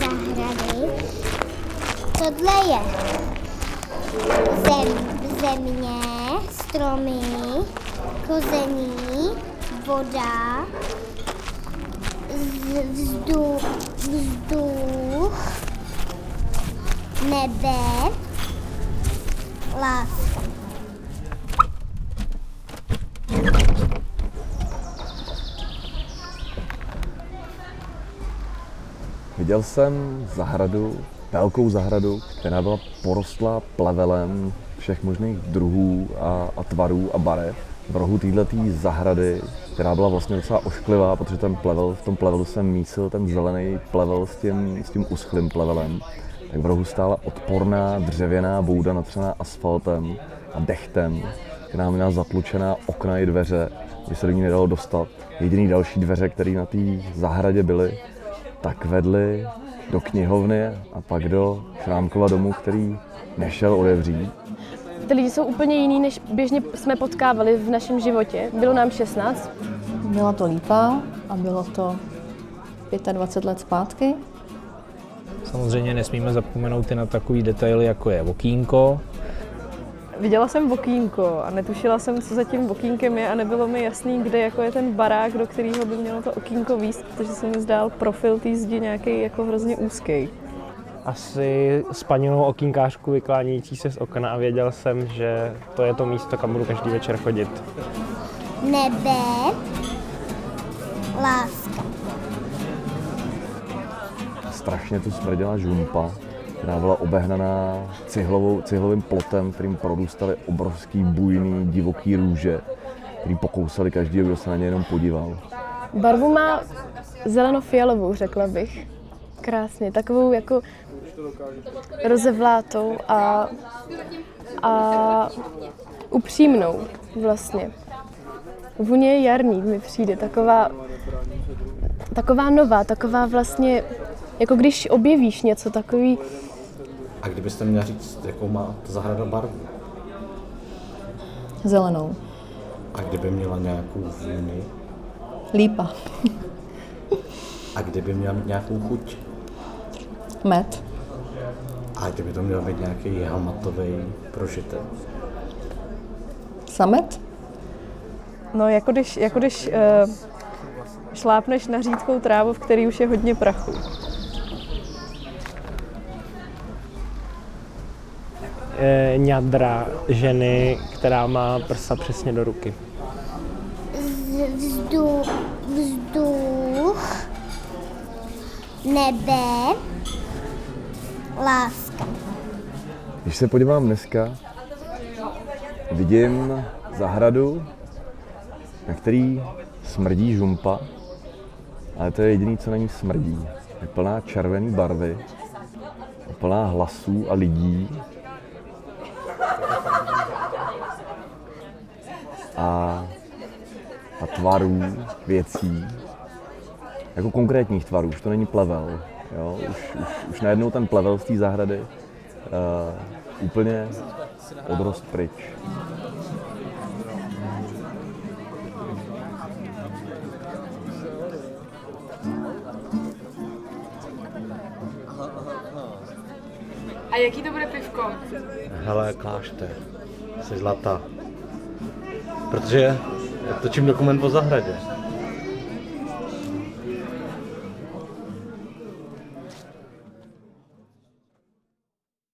zahrady. Tohle je země, stromy, kození, voda, vzduch, nebe, láska. Viděl jsem zahradu, velkou zahradu, která byla porostlá plevelem všech možných druhů a tvarů a barev. V rohu této zahrady, která byla vlastně docela ošklivá, protože v tom plevelu jsem mísil ten zelený plevel s tím uschlým plevelem, tak v rohu stála odporná dřevěná bouda natřená asfaltem a dechtem, která měla zatlučená okna i dveře, aby se do ní nedalo dostat. Jediný další dveře, které na té zahradě byly, tak vedli do knihovny a pak do Šrámkova domu, který nešel otevřít. Ty lidi jsou úplně jiný, než běžně jsme potkávali v našem životě. Bylo nám 16. Byla to Lípa a bylo to 25 let zpátky. Samozřejmě nesmíme zapomenout i na takový detaily, jako je okýnko. Viděla jsem okýnko a netušila jsem, co za tím okýnkem je a nebylo mi jasný, kde jako je ten barák, do kterého by mělo to okýnko víct, protože se mi zdál profil té zdi nějaký jako hrozně úzký. Asi spanilou okýnkářku vyklánějící se z okna a věděl jsem, že to je to místo, kam budu každý večer chodit. Nebe, láska. Strašně tu smrděla žumpa, která byla obehnaná cihlovým plotem, kterým prorůstaly obrovský bujný divoký růže, který pokousaly každý, kdo se na ně jenom podíval. Barvu má zeleno-fialovou, řekla bych. Krásně, takovou jako rozevlátou a upřímnou vlastně. Vůně je jarní, mi přijde, taková nová, taková vlastně, jako když objevíš něco takový. A kdybyste měla říct, jakou má ta zahrada barvu? Zelenou. A kdyby měla nějakou vůni? Lípa. A kdyby měla mít nějakou chuť? Med. A kdyby to měl být nějaký jehamatový prožitek? Samet. No, jako když šlápneš na řídkou trávu, v který už je hodně prachu. Ňadra ženy, která má prsa přesně do ruky. Vzduch, nebe, láska. Když se podívám dneska, vidím zahradu, na který smrdí žumpa, ale to je jediné, co na ní smrdí. Je plná červené barvy, je plná hlasů a lidí. A tvarů, věcí, jako konkrétních tvarů, už to není plevel. Jo? Už najednou ten plevel z té zahrady úplně odrost pryč. A jaký to bude pivko? Hele, Klášter, jsi zlatá. Protože točím dokument o zahradě.